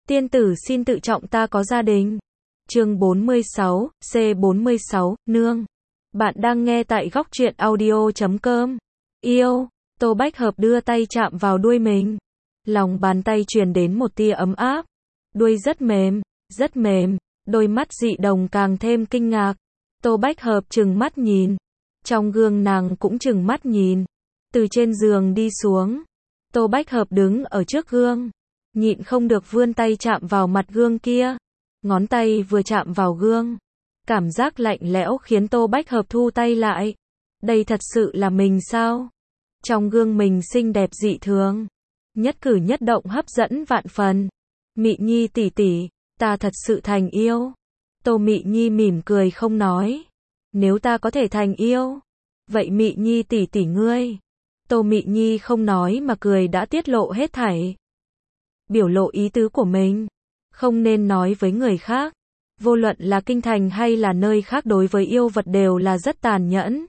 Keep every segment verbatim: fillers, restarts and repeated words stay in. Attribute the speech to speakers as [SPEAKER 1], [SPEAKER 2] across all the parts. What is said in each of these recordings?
[SPEAKER 1] Tiên tử xin tự trọng ta có gia đình. Chương bốn mươi sáu, C bốn mươi sáu, nương. Bạn đang nghe tại góc truyện audio chấm com. Yêu, Tô Bách Hợp đưa tay chạm vào đuôi mình. Lòng bàn tay truyền đến một tia ấm áp. Đuôi rất mềm, rất mềm, đôi mắt dị đồng càng thêm kinh ngạc. Tô Bách Hợp trừng mắt nhìn. Trong gương nàng cũng trừng mắt nhìn. Từ trên giường đi xuống. Tô Bách Hợp đứng ở trước gương. Nhịn không được vươn tay chạm vào mặt gương kia. Ngón tay vừa chạm vào gương. Cảm giác lạnh lẽo khiến Tô Bách Hợp thu tay lại. Đây thật sự là mình sao? Trong gương mình xinh đẹp dị thường. Nhất cử nhất động hấp dẫn vạn phần. Mị Nhi tỷ tỷ, ta thật sự thành yêu. Tô Mị Nhi mỉm cười không nói. Nếu ta có thể thành yêu, vậy Mị Nhi tỷ tỷ ngươi. Tô Mị Nhi không nói mà cười đã tiết lộ hết thảy. Biểu lộ ý tứ của mình. Không nên nói với người khác. Vô luận là kinh thành hay là nơi khác đối với yêu vật đều là rất tàn nhẫn.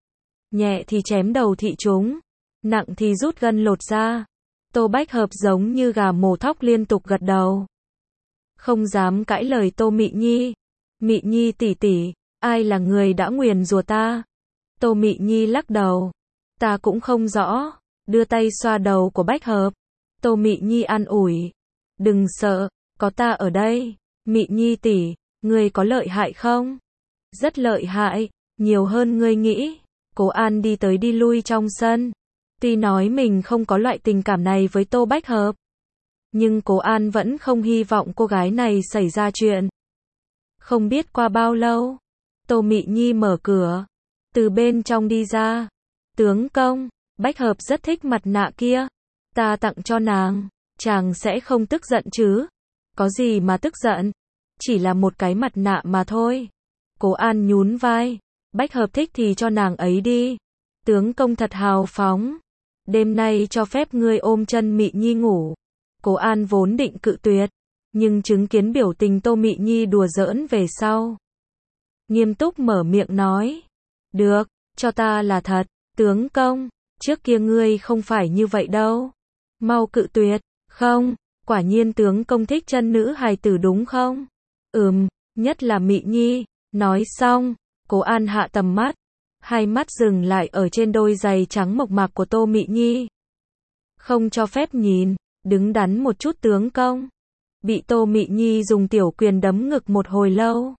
[SPEAKER 1] Nhẹ thì chém đầu thị chúng. Nặng thì rút gân lột da. Tô Bách Hợp giống như gà mổ thóc liên tục gật đầu. Không dám cãi lời Tô Mị Nhi. Mị Nhi tỷ tỷ, ai là người đã nguyền rủa ta? Tô Mị Nhi lắc đầu. Ta cũng không rõ. Đưa tay xoa đầu của Bách Hợp. Tô Mị Nhi an ủi. Đừng sợ, có ta ở đây. Mị Nhi tỷ, ngươi có lợi hại không? Rất lợi hại, nhiều hơn ngươi nghĩ. Cố An đi tới đi lui trong sân. Tuy nói mình không có loại tình cảm này với Tô Bách Hợp. Nhưng Cố An vẫn không hy vọng cô gái này xảy ra chuyện. Không biết qua bao lâu. Tô Mị Nhi mở cửa. Từ bên trong đi ra. Tướng công, Bách Hợp rất thích mặt nạ kia. Ta tặng cho nàng. Chàng sẽ không tức giận chứ? Có gì mà tức giận? Chỉ là một cái mặt nạ mà thôi. Cố An nhún vai. Bách Hợp thích thì cho nàng ấy đi. Tướng công thật hào phóng. Đêm nay cho phép ngươi ôm chân Mị Nhi ngủ. Cố An vốn định cự tuyệt. Nhưng chứng kiến biểu tình Tô Mị Nhi đùa giỡn về sau. Nghiêm túc mở miệng nói. Được, cho ta là thật. Tướng công, trước kia ngươi không phải như vậy đâu. Mau cự tuyệt. Không, quả nhiên tướng công thích chân nữ hài tử đúng không? Ừm, nhất là Mị Nhi. Nói xong, Cố An hạ tầm mắt. Hai mắt dừng lại ở trên đôi giày trắng mộc mạc của Tô Mị Nhi. Không cho phép nhìn, đứng đắn một chút tướng công. Bị Tô Mị Nhi dùng tiểu quyền đấm ngực một hồi lâu.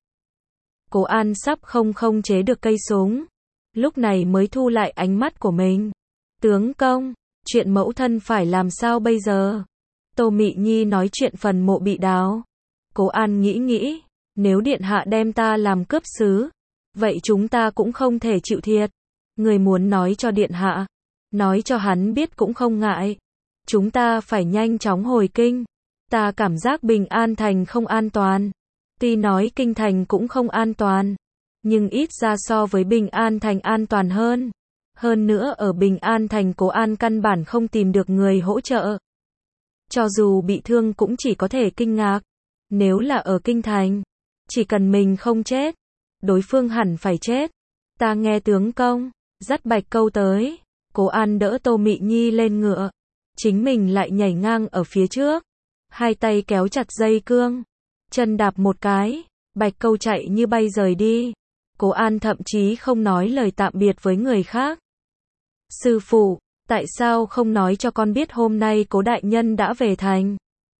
[SPEAKER 1] Cố An sắp không không chế được cây súng. Lúc này mới thu lại ánh mắt của mình. Tướng công, chuyện mẫu thân phải làm sao bây giờ? Tô Mị Nhi nói chuyện phần mộ bị đào. Cố An nghĩ nghĩ, nếu điện hạ đem ta làm cướp sứ, vậy chúng ta cũng không thể chịu thiệt. Người muốn nói cho điện hạ, nói cho hắn biết cũng không ngại. Chúng ta phải nhanh chóng hồi kinh. Ta cảm giác Bình An thành không an toàn. Tuy nói kinh thành cũng không an toàn, nhưng ít ra so với Bình An thành an toàn hơn. Hơn nữa ở Bình An thành Cố An căn bản không tìm được người hỗ trợ. Cho dù bị thương cũng chỉ có thể kinh ngạc. Nếu là ở kinh thành, chỉ cần mình không chết, đối phương hẳn phải chết. Ta nghe tướng công, dắt Bạch Câu tới. Cố An đỡ Tô Mị Nhi lên ngựa. Chính mình lại nhảy ngang ở phía trước. Hai tay kéo chặt dây cương. Chân đạp một cái. Bạch Câu chạy như bay rời đi. Cố An thậm chí không nói lời tạm biệt với người khác. Sư phụ, tại sao không nói cho con biết hôm nay Cố đại nhân đã về thành?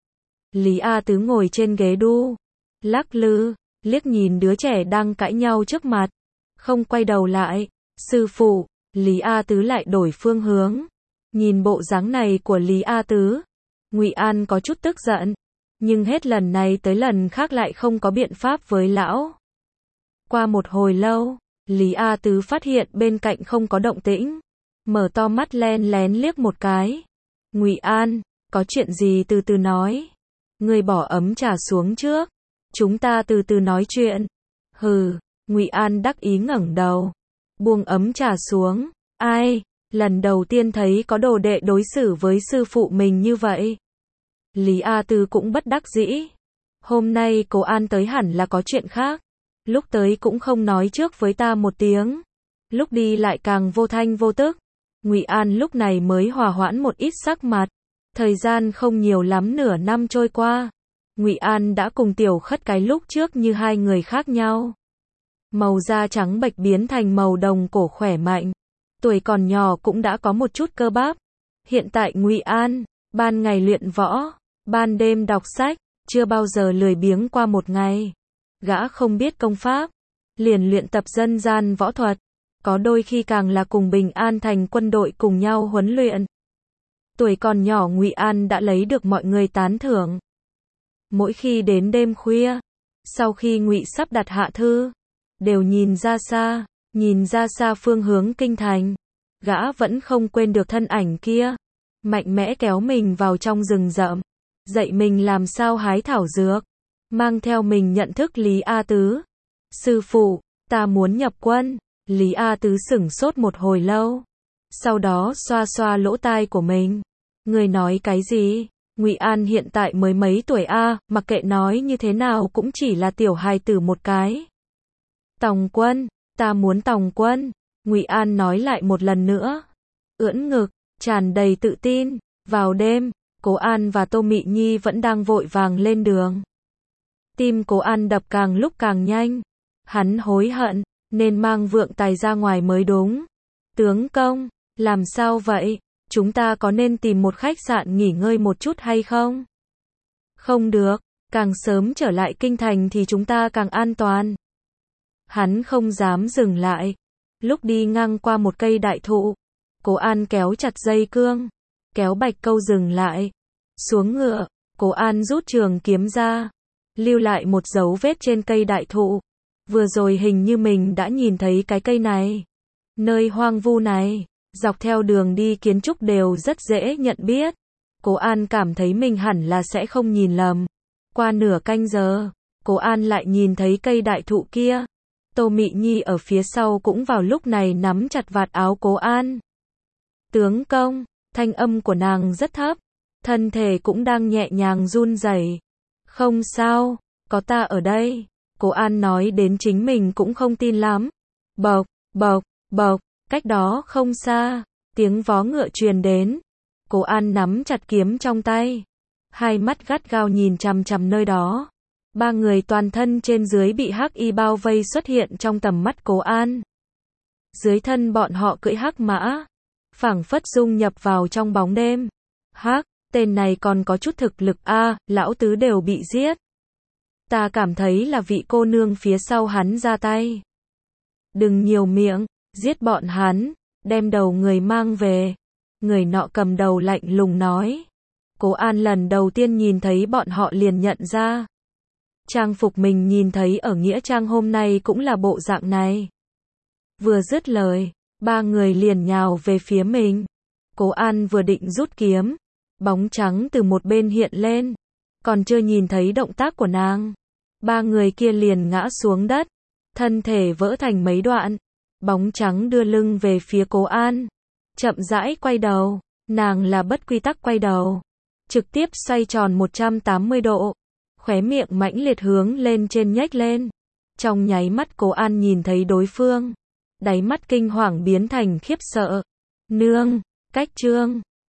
[SPEAKER 1] Lý A Tứ ngồi trên ghế đu. Lắc lư, liếc nhìn đứa trẻ đang cãi nhau trước mặt. Không quay đầu lại. Sư phụ, Lý A Tứ lại đổi phương hướng. Nhìn bộ dáng này của Lý A Tứ, Ngụy An có chút tức giận. Nhưng hết lần này tới lần khác lại không có biện pháp với lão. Qua một hồi lâu, Lý A Tứ phát hiện bên cạnh không có động tĩnh. Mở to mắt len lén liếc một cái. Ngụy An, có chuyện gì từ từ nói. Ngươi bỏ ấm trà xuống trước. Chúng ta từ từ nói chuyện. Hừ, Ngụy An đắc ý ngẩng đầu. Buông ấm trà xuống. Ai, lần đầu tiên thấy có đồ đệ đối xử với sư phụ mình như vậy. Lý A Tư cũng bất đắc dĩ. Hôm nay Cố An tới hẳn là có chuyện khác. Lúc tới cũng không nói trước với ta một tiếng. Lúc đi lại càng vô thanh vô tức. Ngụy An lúc này mới hòa hoãn một ít sắc mặt. Thời gian không nhiều lắm, nửa năm trôi qua. Ngụy An đã cùng Tiểu Khất cái lúc trước như hai người khác nhau. Màu da trắng bệch biến thành màu đồng cổ khỏe mạnh. Tuổi còn nhỏ cũng đã có một chút cơ bắp. Hiện tại Ngụy An, ban ngày luyện võ, ban đêm đọc sách, chưa bao giờ lười biếng qua một ngày. Gã không biết công pháp, liền luyện tập dân gian võ thuật. Có đôi khi càng là cùng Bình An thành quân đội cùng nhau huấn luyện. Tuổi còn nhỏ Ngụy An đã lấy được mọi người tán thưởng. Mỗi khi đến đêm khuya, sau khi Ngụy sắp đặt hạ thư, đều nhìn ra xa, nhìn ra xa phương hướng kinh thành. Gã vẫn không quên được thân ảnh kia, mạnh mẽ kéo mình vào trong rừng rậm, dạy mình làm sao hái thảo dược, mang theo mình nhận thức Lý A Tứ. Sư phụ, ta muốn nhập quân. Lý A Tứ sửng sốt một hồi lâu, sau đó xoa xoa lỗ tai của mình. Người nói cái gì? Ngụy An hiện tại mới mấy tuổi a, mặc kệ nói như thế nào cũng chỉ là tiểu hài tử một cái. Tòng quân, ta muốn tòng quân. Ngụy An nói lại một lần nữa, ưỡn ngực, tràn đầy tự tin. Vào đêm, Cố An và Tô Mị Nhi vẫn đang vội vàng lên đường. Tim Cố An đập càng lúc càng nhanh. Hắn hối hận, nên mang Vượng Tài ra ngoài mới đúng. Tướng công, làm sao vậy? Chúng ta có nên tìm một khách sạn nghỉ ngơi một chút hay không? Không được, càng sớm trở lại kinh thành thì chúng ta càng an toàn. Hắn không dám dừng lại. Lúc đi ngang qua một cây đại thụ, Cố An kéo chặt dây cương, kéo Bạch Câu dừng lại. Xuống ngựa, Cố An rút trường kiếm ra, lưu lại một dấu vết trên cây đại thụ. Vừa rồi hình như mình đã nhìn thấy cái cây này. Nơi hoang vu này, dọc theo đường đi kiến trúc đều rất dễ nhận biết. Cố An cảm thấy mình hẳn là sẽ không nhìn lầm. Qua nửa canh giờ, Cố An lại nhìn thấy cây đại thụ kia. Tô Mị Nhi ở phía sau cũng vào lúc này nắm chặt vạt áo Cố An. Tướng công, thanh âm của nàng rất thấp, thân thể cũng đang nhẹ nhàng run rẩy. Không sao, có ta ở đây. Cố An nói đến chính mình cũng không tin lắm. Bộc, bộc, bộc, cách đó không xa, tiếng vó ngựa truyền đến. Cố An nắm chặt kiếm trong tay, hai mắt gắt gao nhìn chằm chằm nơi đó. Ba người toàn thân trên dưới bị hắc y bao vây xuất hiện trong tầm mắt Cố An. Dưới thân bọn họ cưỡi hắc mã, phảng phất dung nhập vào trong bóng đêm. Hắc, tên này còn có chút thực lực a, à, lão tứ đều bị giết. Ta cảm thấy là vị cô nương phía sau hắn ra tay. Đừng nhiều miệng, giết bọn hắn, đem đầu người mang về. Người nọ cầm đầu lạnh lùng nói. Cố An lần đầu tiên nhìn thấy bọn họ liền nhận ra. Trang phục mình nhìn thấy ở Nghĩa Trang hôm nay cũng là bộ dạng này. Vừa dứt lời, ba người liền nhào về phía mình. Cố An vừa định rút kiếm, bóng trắng từ một bên hiện lên. Còn chưa nhìn thấy động tác của nàng, ba người kia liền ngã xuống đất, thân thể vỡ thành mấy đoạn. Bóng trắng đưa lưng về phía Cố An, chậm rãi quay đầu. Nàng là bất quy tắc quay đầu, trực tiếp xoay tròn một trăm tám mươi độ, khóe miệng mãnh liệt hướng lên trên nhếch lên. Trong nháy mắt Cố An nhìn thấy đối phương, đáy mắt kinh hoàng biến thành khiếp sợ. Nương, cách trương.